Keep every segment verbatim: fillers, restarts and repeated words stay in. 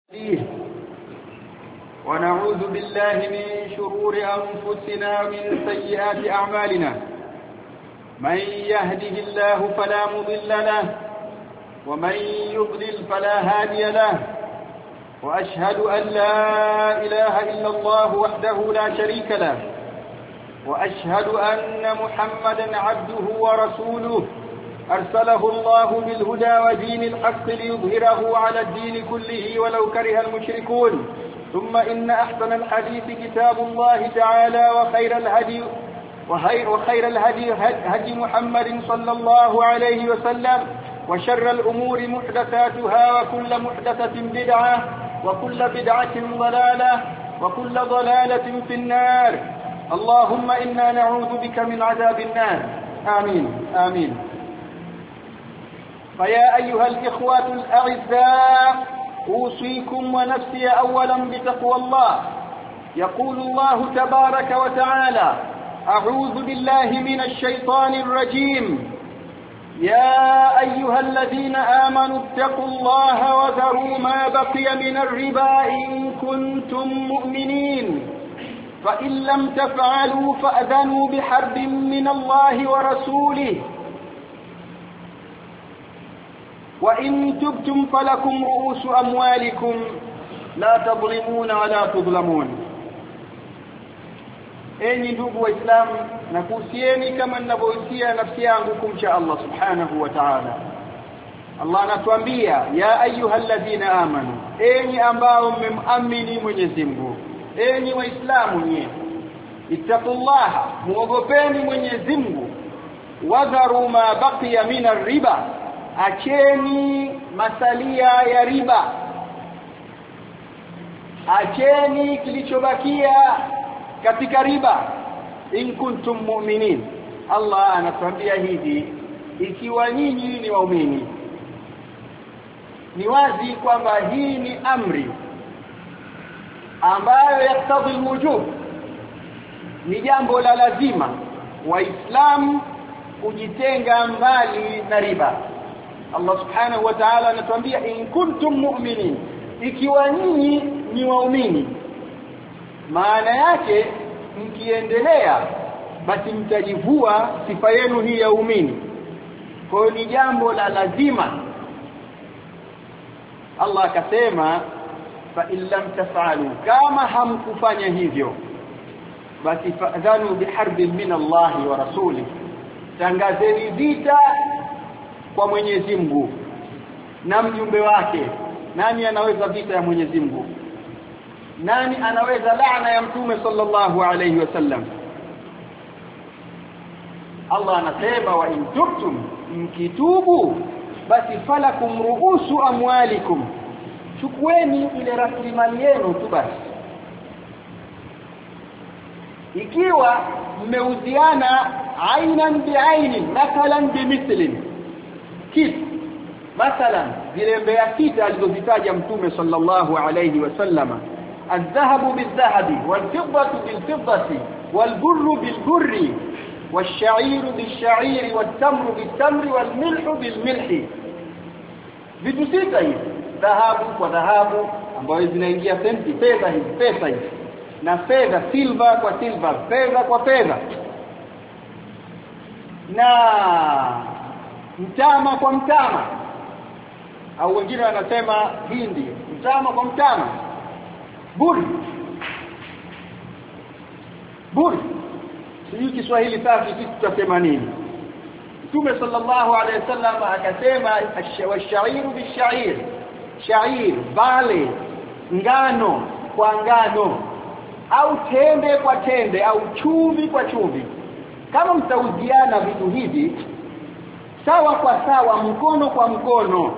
فيه ونعوذ بالله من شرور أنفسنا ومن سيئات أعمالنا من يهده الله فلا مضل له ومن يضلل فلا هادي له وأشهد أن لا إله إلا الله وحده لا شريك له وأشهد أن محمدا عبده ورسوله أرسله الله بالهدى ودين الحق ليظهره على الدين كله ولو كره المشركون ثم إن أحسن الحديث كتاب الله تعالى وخير الهدي وخير الهدي هدي محمد صلى الله عليه وسلم وشر الأمور محدثاتها وكل محدثة بدعة وكل بدعة ضلالة وكل ضلالة في النار اللهم إنا نعوذ بك من عذاب النار آمين آمين. فيا أيها الإخوة الأعزاء أوصيكم ونفسي أولا بتقوى الله. يقول الله تبارك وتعالى: أعوذ بالله من الشيطان الرجيم. يا أيها الذين آمنوا اتقوا الله وذروا ما بقي من الربا إن كنتم مؤمنين فإن لم تفعلوا فأذنوا بحرب من الله ورسوله وإن تبتم فلكم رؤوس أموالكم لا تظلمون ولا تظلمون. Enyi ndugu waislamu, nakuhusieni kama ninavyohusia nafsi yangu kumcha Allah subhanahu wa ta'ala. Allah anatuambia ya ayyuhalladhina amanu, enyi ambao mmemamini Mwenyezi Mungu, enyi waislamu nyie, ittaqullaha, muogopeni Mwenyezi Mungu, wadharu ma baqiya min ar-riba, acheni masalia ya riba, acheni kilichobakia katika riba in kuntum mu'minin. Allah anatuambia hivi ikiwa nyinyi ni waumini. Ni wazi kwamba hii ni amri ambayo yaktadhi alwujub, ni jambo la lazima waislamu kujitenga mbali na riba. Allah subhanahu wa ta'ala anatuambia in kuntum mu'minin, ikiwa nyinyi ni waumini. Maana yake mkiendelea basi mtajivua sifa yenu hii ya uumini. Kwa hiyo ni jambo la lazima. Allah akasema fa in lam taf'alu, kama hamkufanya hivyo basi fa'dhanu biharbin min Allah wa rasulih, tangazeni vita kwa Mwenyezi Mungu na mjumbe wake. Nani anaweza vita ya Mwenyezi Mungu? Nani anaweza laana ya Mtume sallallahu alayhi wasallam? Allah anasema wa in tubtum, mkitubu basi falakum ruusu amwalikum, chukueni ile rasilimali yenu tu basi. Ikiwa mmeuziana ainan biainin mathalan bimithlin, kitu mathalan zile mbea sita alizozitaja Mtume sallallahu alayhi wasallama: الذهب بالذهب والفضة بالفضة والبر بالبر والشعير بالشعير والتمر بالتمر والملح بالملح. vitu sita hivi, dhahabu kwa dhahabu ambayo zinaingia senti, fedha hizi pesa hizi, na fedha silver kwa silver, fedha kwa fedha, na mtama kwa mtama, au wengine wanasema hindi, mtama kwa mtama, buri buri sijui Kiswahili safi sisi tutasema nini. Mtume sallallahu alayhi wasallam akasema ash-shairu bish-shair, shair vale, ngano kwa ngano, au tende kwa tende, au chumvi kwa chumvi. Kama mtauziana vitu hivi sawa kwa sawa, mkono kwa mkono,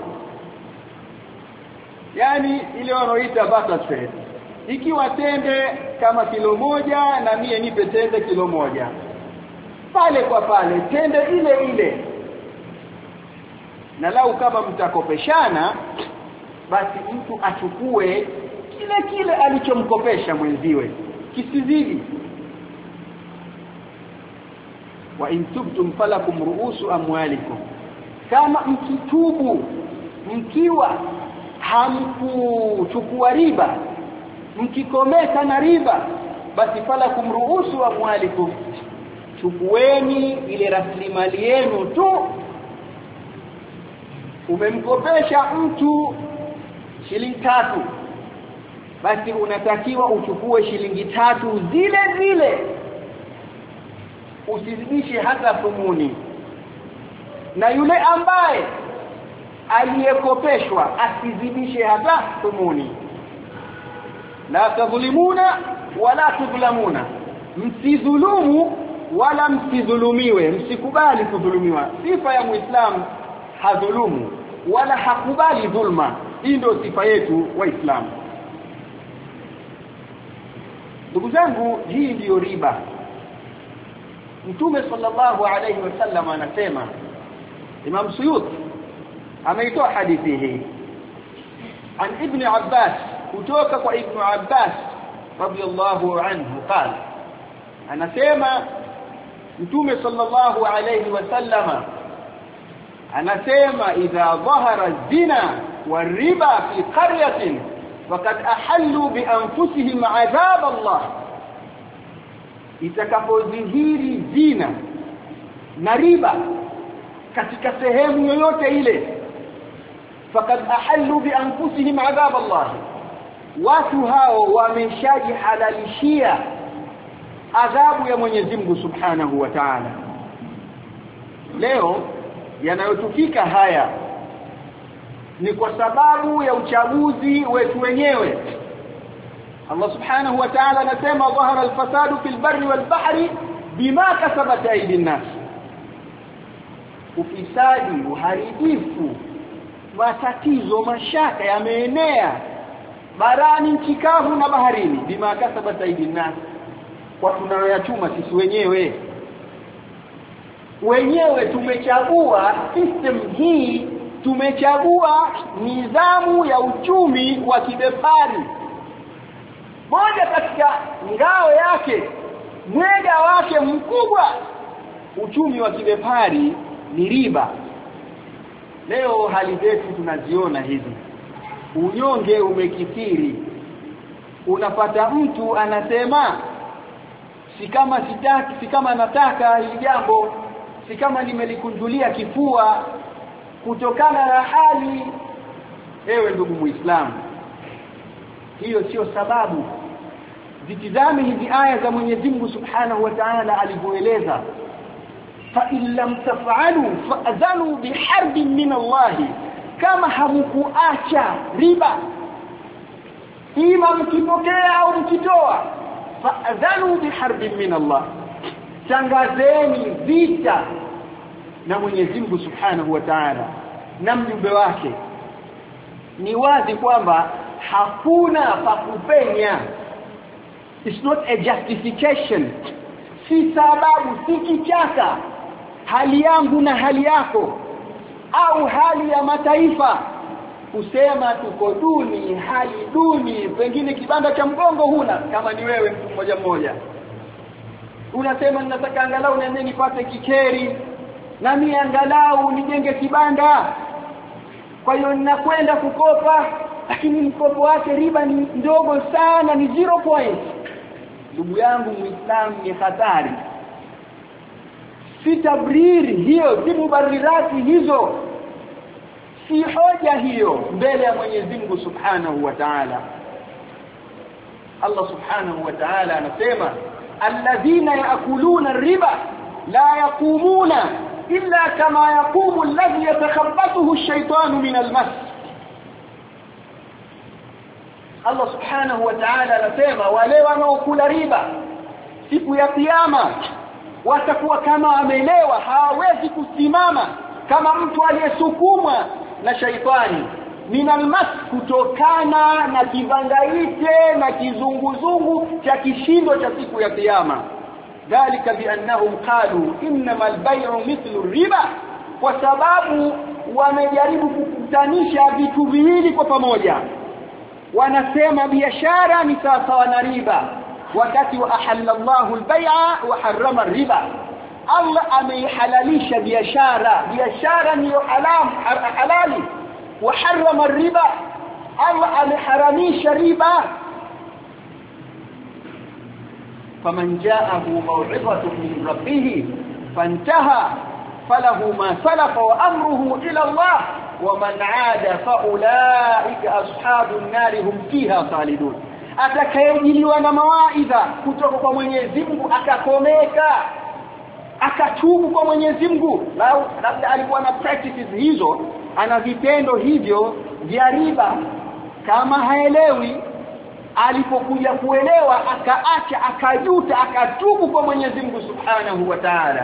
yani ile wanaoita barter trade, ikiwa tende kama kilo moja na mie nipe tende kilo moja, pale kwa pale tende ile ile. Na lau kama mtakopeshana basi mtu achukue kile kile alichomkopesha mwenziwe, kisizidi. wa in tubtum falakum ruusu amwalikum, kama mkitubu mkiwa hamkuchukua riba, mkikomeka na riba, basi fala kumruhusu amwalikum, chukueni ile rasilimali yenu tu. Umemkopesha mtu shilingi tatu, basi unatakiwa uchukue shilingi tatu zile zile, usizidishe hata thumuni. Na yule ambaye aliyekopeshwa asizidishe hata thumuni. La tadhlimuna wala tudhlamuna, msidhulumu wala msidhulumiwe, msikubali kudhulumiwa. Sifa ya Muislamu hadhulumu wala hakubali dhulma. Hii ndio sifa yetu Waislamu. Ndugu zangu, hii ndio riba. Mtume sallallahu alayhi wasallam anasema, Imam Suyuti ameitoa hadithi hii an Ibn Abbas, kutoka kwa Ibn Abbas radiyallahu anhu qala, anasema Mtume sallallahu alayhi wasallam anasema, idha dhahara az-zina war-riba fi qaryatin faqad ahallu bi anfusihim adhab Allah. Itakapodhihiri zina na riba katika sehemu yoyote ile, faqad ahallu bi anfusihim adhab Allah, watu hao wameshajihalalishia adhabu ya Mwenyezi Mungu Subhanahu wa Ta'ala. Leo yanayotufika haya ni kwa sababu ya uchaguzi wetu wenyewe. Allah Subhanahu wa Ta'ala anasema, dhahara al-fasadu fil barri wal bahri bima kasabat aydin nas. Ufisadi, uharibifu, matatizo, mashaka yameenea barani, nchi kavu na baharini, bima kasabat aydin nas, kwa tunayoyachuma sisi wenyewe. Wenyewe tumechagua system hii, tumechagua nidhamu ya uchumi wa kibepari. Moja katika ngao yake, mwega wake mkubwa, uchumi wa kibepari ni riba. Leo hali zetu tunaziona hizi, unyonge umekithiri. Unapata mtu anasema, si kama sitaki, si kama nataka hili jambo, si kama nimelikunjulia kifua kutokana na hali. Ewe ndugu Muislamu, hiyo sio sababu. Zitizame hizi aya za Mwenyezi Mungu Subhanahu wa Ta'ala alivyoeleza, fa in lam taf'alu fa'dhanu biharbin min Allah. Kama hamkuacha riba, ima mkipokea au mkitoa, fa'dhanu biharbin min Allah, tangazeni vita na Mwenyezi Mungu Subhanahu wa Ta'ala na mjumbe wake. Ni wazi kwamba hakuna pa kupenya. It's not a justification, si sababu, si kichaka hali yangu na hali yako au hali ya mataifa kusema tuko duni, hali duni, pengine kibanda cha mgongo huna. Kama ni wewe mtu mmoja mmoja unasema ninataka angalau na mimi nipate kikeri, na mimi angalau nijenge kibanda, kwa hiyo ninakwenda kukopa, lakini mkopo wake riba ni ndogo sana, ni zero point. Ndugu yangu Muislamu, ni hatari. Si tabriri hiyo, si mubarirati hizo, si hoja hiyo mbele ya Mwenyezi Mungu Subhanahu wa Ta'ala. Allah Subhanahu wa Ta'ala anasema, alladhina yaakuluna ar-riba la yaqumuna illa kama yaqumu alladhi yatakhabbathu ash-shaytanu min al-mas. Allah Subhanahu wa Ta'ala anasema, wale wanaokula riba siku ya kiyama watakuwa kama wamelewa, hawawezi kusimama, kama mtu aliyesukumwa na shaitani min al-mas, kutokana na kibangaite na kizunguzungu cha kishindo cha siku ya kiyama. Dhalika biannahum qalu innama al-bay'u mithlu ar-riba, kwa sababu wamejaribu kukutanisha vitu viwili kwa pamoja. Wanasema biashara ni sawa na riba, wakati wa ahallallahu al-bay'a wa harrama ar-riba. Allah ameihalalisha biashara, biashara ni haram halali, wa harrama ar-riba, Allah ameharamisha riba. faman ja'ahu maw'izatun min rabbih fantaha falahu ma salafa wa amruhu ila Allah wa man 'ada fa ulaika ashabun nar hum fiha khalidun. Atakayejiliwa na mawaidha kutoka kwa Mwenyezi Mungu akakomeka akatubu kwa Mwenyezi Mungu, labda alikuwa na practices hizo, ana vitendo hivyo vya riba, kama haelewi, alipokuja kuelewa akaacha akajuta akatubu kwa Mwenyezi Mungu Subhanahu wa Ta'ala,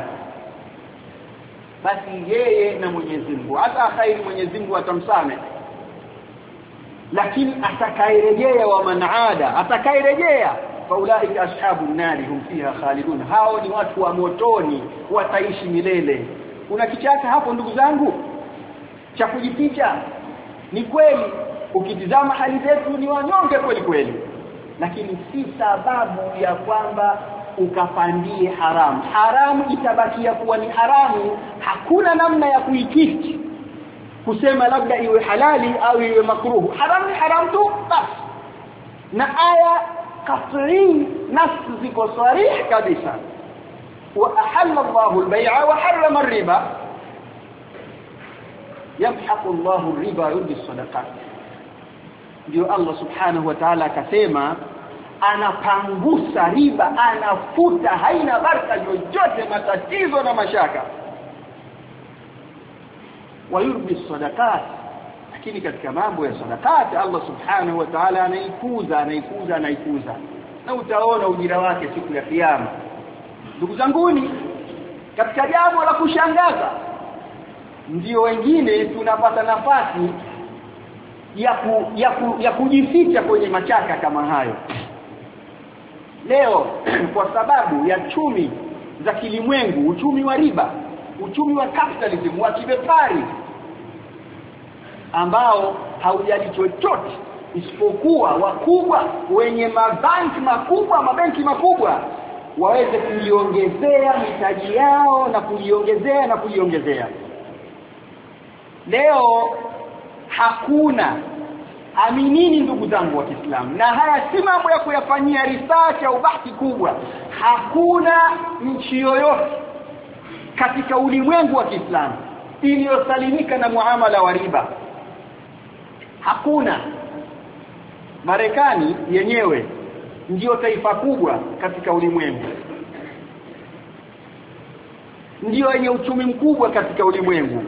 basi yeye na Mwenyezi Mungu hata khairi Mwenyezi Mungu atamsamehe. Lakini atakayerejea wa man'ada, atakayerejea faulaika ashabun nari hum fiha khalidun, hao ni watu wa motoni, wataishi milele. Kuna kichaka hapo ndugu zangu cha kujipicha? Ni kweli ukitizama hali zetu ni wanyonge kweli kweli, lakini si sababu ya kwamba ukapandie haramu. Haramu itabakia kuwa ni haramu, hakuna namna ya kuitiki kusema labda iwe halali au iwe makruhu. Haramu ni haramu tu basi. Na aya qat'i nas ziko sarih kabisa, wa ahalla Allahu al-bay'a wa harrama ar-riba yamhaqu Allahu ar-riba wa yurbi as-sadaqat. Ndio Allah Subhanahu wa Ta'ala akasema anapangusa riba, anafuta, haina baraka yoyote, matatizo na mashaka. wa yurbi as-sadaqat, lakini katika mambo ya sadaqat Allah Subhanahu wa Ta'ala anaikuza anaikuza anaikuza, na utaona ujira wake siku ya kiyama. Ndugu zanguni, katika jambo la kushangaza, ndio wengine tunapata nafasi ya ku, ya, ku, ya kujificha kwenye machaka kama hayo leo kwa sababu ya chumi za kilimwengu, uchumi wa riba, uchumi wa capitalism wa kibepari, ambao haujali chochote isipokuwa wakubwa wenye mabanki makubwa, mabenki makubwa waweze kujiongezea mitaji yao na kujiongezea na kujiongezea. Leo hakuna, aminini ndugu zangu wa Kiislamu, na haya si mambo ya kuyafanyia research au bahthi kubwa, hakuna nchi yoyote katika ulimwengu wa Kiislamu iliyosalimika na muamala wa riba. Hakuna. Marekani yenyewe ndio taifa kubwa katika ulimwengu, ndio yenye uchumi mkubwa katika ulimwengu,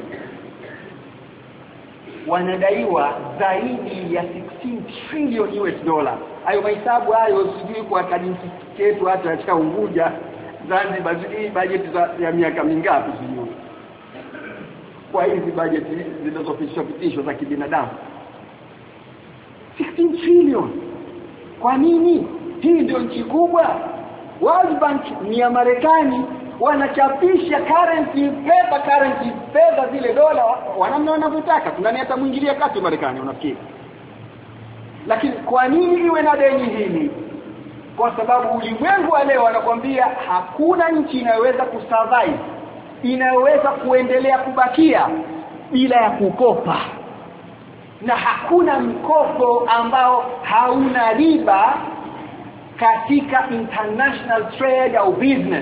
wanadaiwa zaidi ya sixteen trillion U S dollar. Hayo mahesabu hayo sijui kwa kadinki chetu hata katika Unguja Zanzibar, hii budget ya miaka mingapi sijui kwa hizi budget zinazopitishwa pitishwa za kibinadamu. sixteen trillion. Kwa nini? Hii ndio nchi kubwa. World Bank ni ya Marekani, wanachapisha currency paper, currency fedha zile dola wanamna wanavyotaka. Tunani hata muingilia kati Marekani unafikiri. Lakini kwa nini iwe na deni hili? Kwa sababu ulimwengu wa leo wanakuambia hakuna nchi inayoweza kusurvive, inayoweza kuendelea kubakia bila ya kukopa, na hakuna mkopo ambao hauna riba katika international trade au business.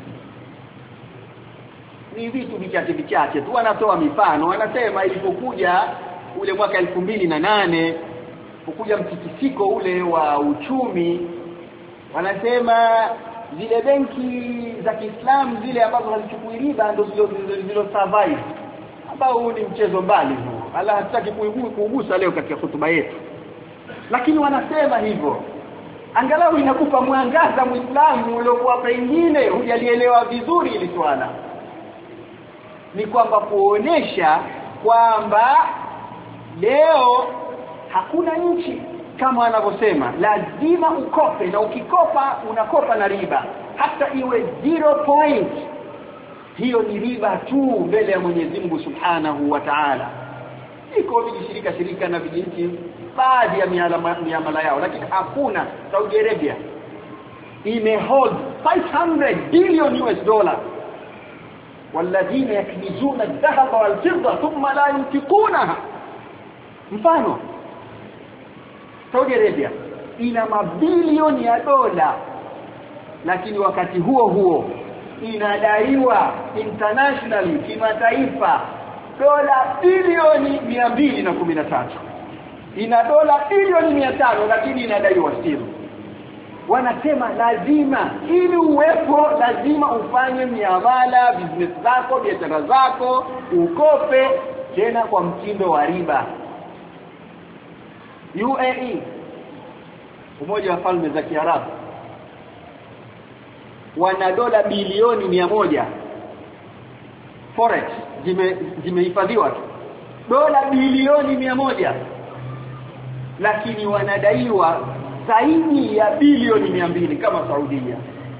Ni vitu vichache vichache tu wanatoa mifano. Wanasema ilipokuja ule mwaka elfu mbili na nane ukuja mtikisiko ule wa uchumi, wanasema zile benki za Kiislamu zile ambazo hazichukui riba ndio zile zile survive, ambao ni mchezo mbali huo. Allah hataki kuugusa leo katika hotuba yetu, lakini wanasema hivyo angalau inakupa mwangaza Muislamu uliokuwa pengine hujalielewa vizuri ili swala. Ni kwamba kuonesha kwamba leo hakuna nchi kama wanavyosema lazima ukope, na ukikopa unakopa na riba hata iwe zero point, hiyo ni riba tu mbele ya Mwenyezi Mungu Subhanahu wa Ta'ala. Iko vijishirika shirika na vijinchi baadhi ya miamala yao, lakini hakuna. Saudi Arabia imehold five hundred billion U S dollar, walladhina yaknizuna adh-dhahaba wal-fidda thumma la yunfiqunaha. Mfano Saudi Arabia ina mabilioni ya dola, lakini wakati huo huo inadaiwa internationally, kimataifa, dola bilioni mia mbili na kumi na tatu. Ina dola bilioni mia tano lakini inadaiwa still. Wanasema lazima ili uwepo lazima ufanye miamala, business zako, biashara zako, ukope tena kwa mtindo wa riba. U A E, Umoja wa Falme za Kiarabu, wana dola bilioni mia moja forex zime zimehifadhiwa tu, dola bilioni mia moja, lakini wanadaiwa zaidi ya bilioni mia mbili kama Saudia.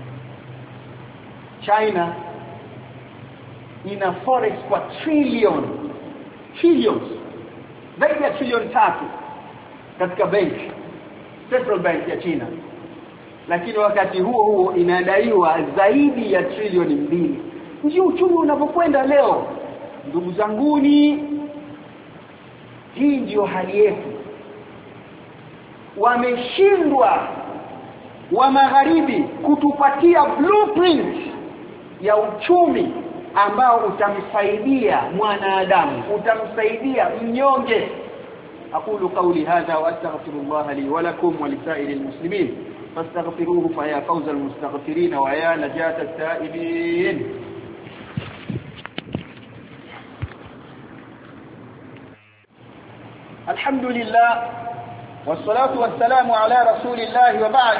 China ina forex kwa trillion trillions, zaidi ya trillion tatu katika benki, Central Bank ya China, lakini wakati huo huo inadaiwa zaidi ya trilioni mbili. Ndio uchumi unapokwenda leo. Ndugu zanguni, hii ndio hali yetu. Wameshindwa wa magharibi kutupatia blueprint ya uchumi ambao utamsaidia mwanadamu, utamsaidia mnyonge. أقول قولي هذا وأستغفر الله لي ولكم ولسائر المسلمين فاستغفروه فيا فوز المستغفرين ويا نجاة التائبين. الحمد لله والصلاة والسلام على رسول الله وبعد.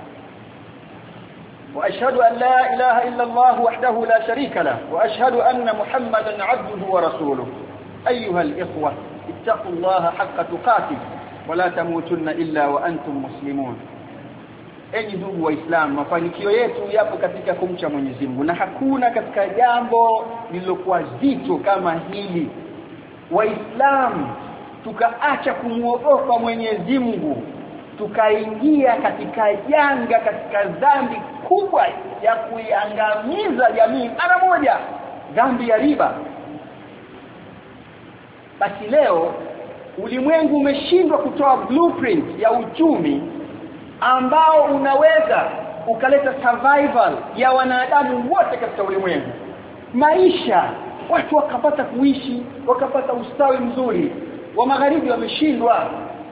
وأشهد أن لا إله إلا الله وحده لا شريك له وأشهد أن محمدا عبده ورسوله. أيها الإخوة اتقوا الله حق تقاته ولا تموتن إلا وأنتم مسلمون. Enyi ndugu waislamu, mafanikio yetu yapo katika kumcha Mwenyezi Mungu, na hakuna katika jambo lililokuwa zito kama hili. Waislamu tukaacha kumuogopa Mwenyezi Mungu, tukaingia katika janga, katika dhambi kubwa ya kuiangamiza jamii mara moja, dhambi ya riba. Basi leo ulimwengu umeshindwa kutoa blueprint ya uchumi ambao unaweza ukaleta survival ya wanadamu wote katika ulimwengu. Maisha, watu wakapata kuishi, wakapata ustawi mzuri. Wa magharibi wameshindwa.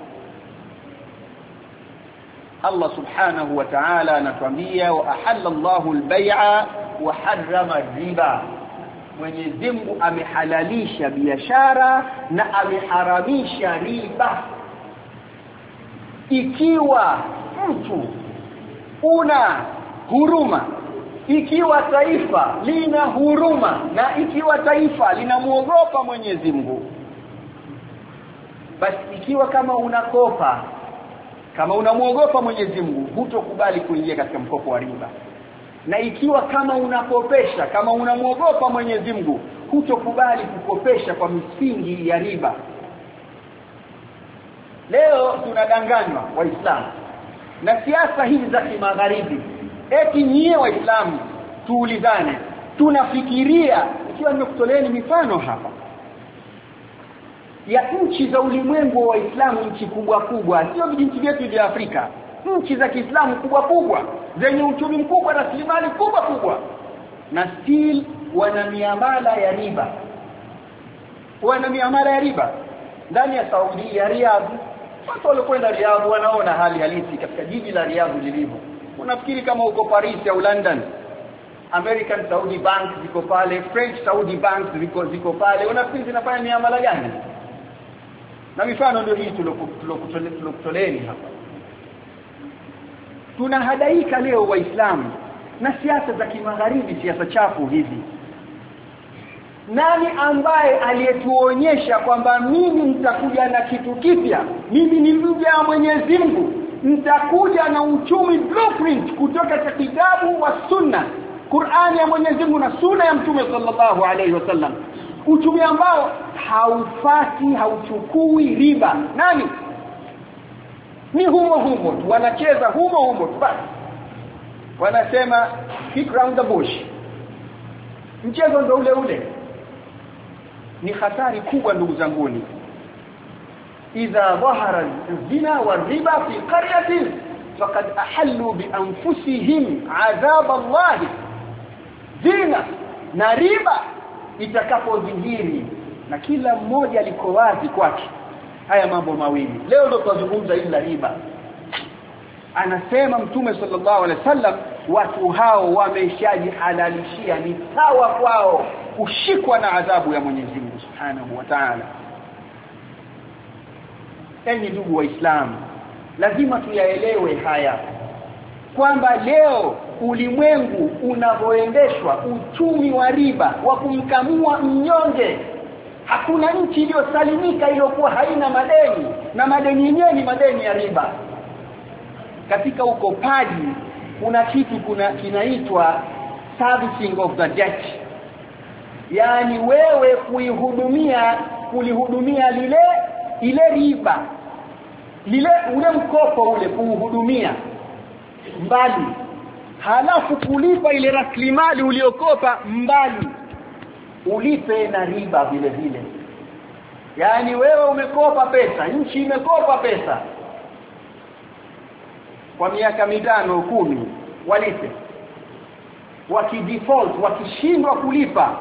Allah subhanahu wa ta'ala anatuambia wa ahalla Allahu al-bay'a wa harrama ar-riba. Mwenyezi Mungu amehalalisha biashara na ameharamisha riba. Ikiwa mtu una huruma, ikiwa taifa lina huruma, na ikiwa taifa linamuogopa Mwenyezi Mungu, basi ikiwa kama unakopa, kama unamuogopa Mwenyezi Mungu, hutokubali kuingia katika mkopo wa riba. Na ikiwa kama unakopesha, kama unamuogopa Mwenyezi Mungu, hutokubali kukopesha kwa misingi ya riba. Leo tunadanganywa Waislamu na siasa hizi za kimagharibi. Eti nyie Waislamu tuulizane, tunafikiria, ikiwa nimekutoleeni mifano hapa ya nchi za ulimwengu wa Waislamu, nchi kubwa kubwa, sio vijiji vyetu vya Afrika, nchi za Kiislamu kubwa kubwa zenye uchumi mkubwa na rasilimali kubwa kubwa, na still wana miamala ya riba. Wana miamala ya riba ndani ya Saudi ya Riyadh. Watu walikwenda Riyadh wanaona hali halisi katika jiji la Riyadh lilivyo. Unafikiri kama uko Paris au London, American Saudi Bank ziko pale, French Saudi Bank ziko ziko pale, unafikiri zinafanya miamala gani? Na mifano ndio hii tulokutoleni hapa. Tunahadaika leo Waislamu na siasa za kimagharibi, siasa chafu hizi. Nani ambaye aliyetuonyesha kwamba mimi nitakuja na kitu kipya, mimi ni mja wa Mwenyezi Mungu, nitakuja na uchumi blueprint kutoka katika kitabu wa sunna, Qur'ani ya Mwenyezi Mungu na sunna ya Mtume sallallahu alaihi wasallam, uchumi ambao haufati, hauchukui riba? Nani? Ni humo humo tu, wanacheza humo humo tu basi. Wanasema kick round the bush, mchezo ndio ule ule. Ni hatari kubwa ndugu zanguni. idha dhahara az-zina war-riba fi qaryatin faqad ahallu bi anfusihim adhab Allah. Zina na riba itakapodhihiri na kila mmoja liko wazi kwake haya mambo mawili. Leo ndo tunazungumza ila riba. Anasema Mtume sallallahu alaihi wasallam watu hao wameshajihalalishia, ni sawa kwao kushikwa na adhabu ya Mwenyezi Mungu Subhanahu wa Ta'ala. Enyi ndugu waislamu, lazima tuyaelewe haya kwamba leo ulimwengu unavoendeshwa uchumi wa riba wa kumkamua mnyonge. Hakuna nchi iliyosalimika iliyokuwa haina madeni, na madeni yenyewe ni madeni ya riba. Katika ukopaji kuna kitu kuna kinaitwa servicing of the debt, yani wewe kuihudumia kulihudumia lile ile riba, lile ule mkopo ule kuuhudumia mbali, halafu kulipa ile rasilimali uliokopa mbali, ulipe na riba vile vile. Yani wewe umekopa pesa, nchi imekopa pesa kwa miaka mitano kumi, walipe. Wakidefault, wakishindwa kulipa,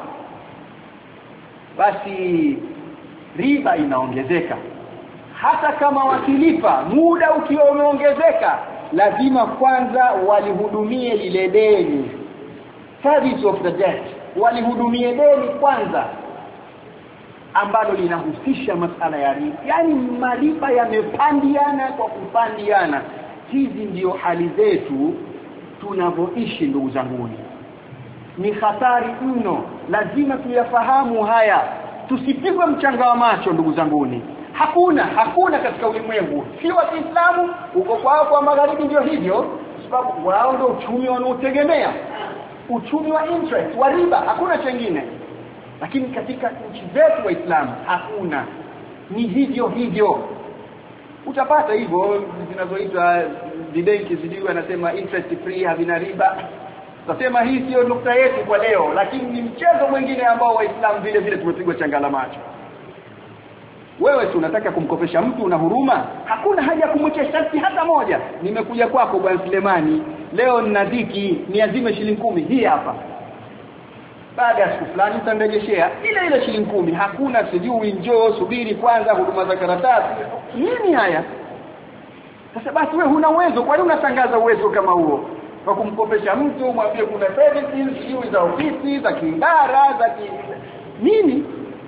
basi riba inaongezeka. Hata kama wakilipa muda ukiwa umeongezeka, lazima kwanza walihudumie lile deni, service of the debt, walihudumie deni kwanza, ambalo linahusisha masala ya riba. Yani malipa yamepandiana kwa kupandiana. Hizi ndio hali zetu tunavyoishi ndugu zangu. Ni hatari mno, lazima tuyafahamu haya, tusipigwe mchanga wa macho ndugu zangu. Hakuna hakuna katika ulimwengu, si wa Kiislamu uko kwao kwa magharibi ndio hivyo, sababu wao ndio uchumi wanaotegemea, uchumi wa interest wa riba, hakuna chengine. Lakini katika nchi zetu waislamu hakuna, ni hivyo hivyo. Utapata hivyo zinazoitwa vibenki zidiwa anasema interest free, havina riba. Tutasema hii sio nukta yetu kwa leo, lakini ni mchezo mwingine ambao waislamu vile vile tumepigwa changala macho. Wewe tunataka kumkopesha mtu una huruma, hakuna haja kumwekea sharti hata moja. Nimekuja kwako bwana Sulemani, leo nina dhiki, niazime shilingi kumi hii hapa. Baada ya siku fulani utanirejeshea ile ile shilingi kumi. Hakuna sijui njoo subiri kwanza huduma za karatasi. Nini haya? Sasa basi wewe huna uwezo, kwa nini unatangaza uwezo kama huo? Kwa kumkopesha mtu mwambie kuna services sijui za ofisi, za kiidara, za ki... nini?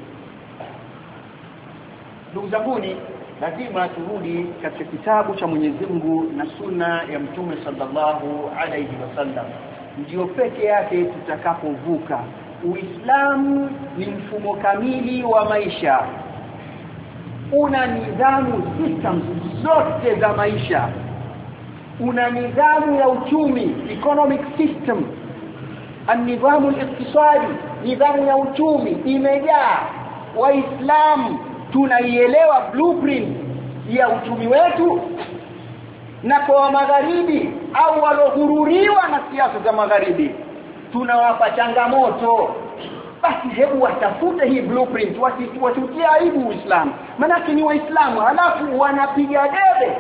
Ndugu zanguni, lazima turudi katika kitabu cha Mwenyezi Mungu na sunna ya Mtume sallallahu alayhi wasallam. Ndio peke yake tutakapovuka. Uislamu ni mfumo kamili wa maisha, una nidhamu systems zote za maisha, una nidhamu ya uchumi, economic system, an-nidhamu al-iqtisadi, nidhamu ya uchumi imejaa. Waislamu tunaielewa blueprint ya uchumi wetu, na kwa magharibi au waliohururiwa na siasa za magharibi tunawapa changamoto. Basi hebu watafute hii blueprint, wasitie aibu Uislamu, maana ni Waislamu halafu wanapiga debe,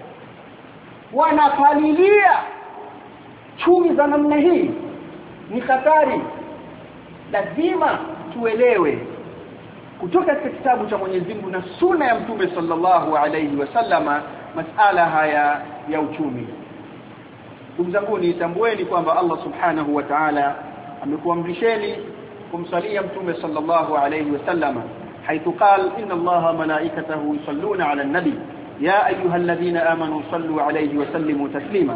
wanapalilia chumi za namna hii. Ni hatari. Lazima tuelewe kutoka katika kitabu cha Mwenyezi Mungu na sunna ya Mtume sallallahu alayhi wasallama masala haya ya uchumi. Ndugu zangu, nitambueni kwamba Allah subhanahu wa ta'ala amekuamrisheni kumsalia Mtume sallallahu alayhi wasallama, haithu qala inna Allaha malaikatahu yusalluna ala an-nabi ya ayyuhalladhina amanu sallu alayhi wa sallimu taslima.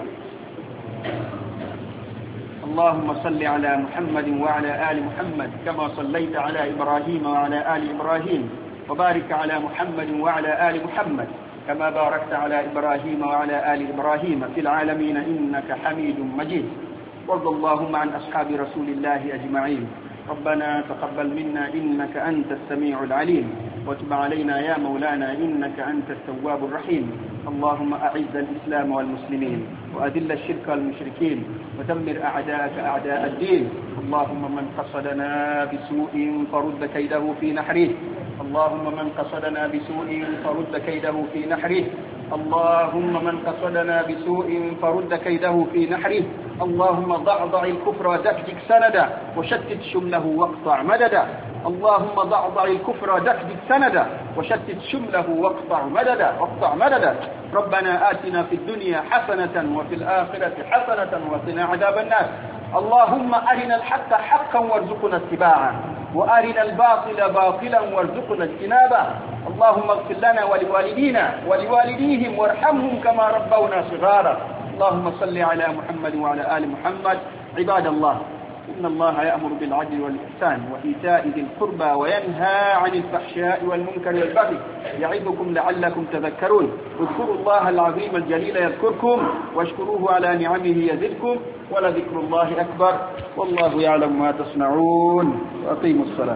اللهم صل على محمد وعلى آل محمد كما صليت على إبراهيم وعلى آل إبراهيم، وبارك على محمد وعلى آل محمد كما باركت على إبراهيم وعلى آل إبراهيم في العالمين إنك حميد مجيد. وارض اللهم عن أصحاب رسول الله أجمعين. ربنا تقبل منا إنك أنت السميع العليم، وتب علينا يا مولانا إنك أنت التواب الرحيم. اللهم أعز الإسلام والمسلمين وأذل الشرك والمشركين ودمر أعداءك أعداء الدين. اللهم من قصدنا بسوء فرد كيده في نحره. اللهم من قصدنا بسوء فرد كيده في نحره اللهم من قصدنا بسوء فرد كيده في نحره اللهم ضعضع الكفر ودكدك سندا وشتت شمله واقطع مددا اللهم ضعضع الكفر ودكدك سندا وشتت شمله واقطع مددا واقطع مددا ربنا آتنا في الدنيا حسنة وفي الآخرة حسنة وقنا عذاب النار اللهم أرنا الحق حقا وارزقنا اتباعه وأرنا الباطل باطلا وارزقنا اجتنابه اللهم اغفر لنا ولوالدينا ولوالديهم وارحمهم كما ربونا صغارا اللهم صل على محمد وعلى آل محمد عباد الله إن الله يأمر بالعدل والإحسان وإيتاء ذي القربى وينهى عن الفحشاء والمنكر والبغي يعظكم لعلكم تذكرون اذكروا الله العظيم الجليل يذكركم واشكروه على نعمه يزدكم ولذكر الله أكبر والله يعلم ما تصنعون وأقيموا الصلاة.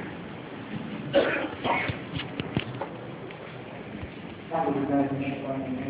أعوذ بالله من الشيطان الرجيم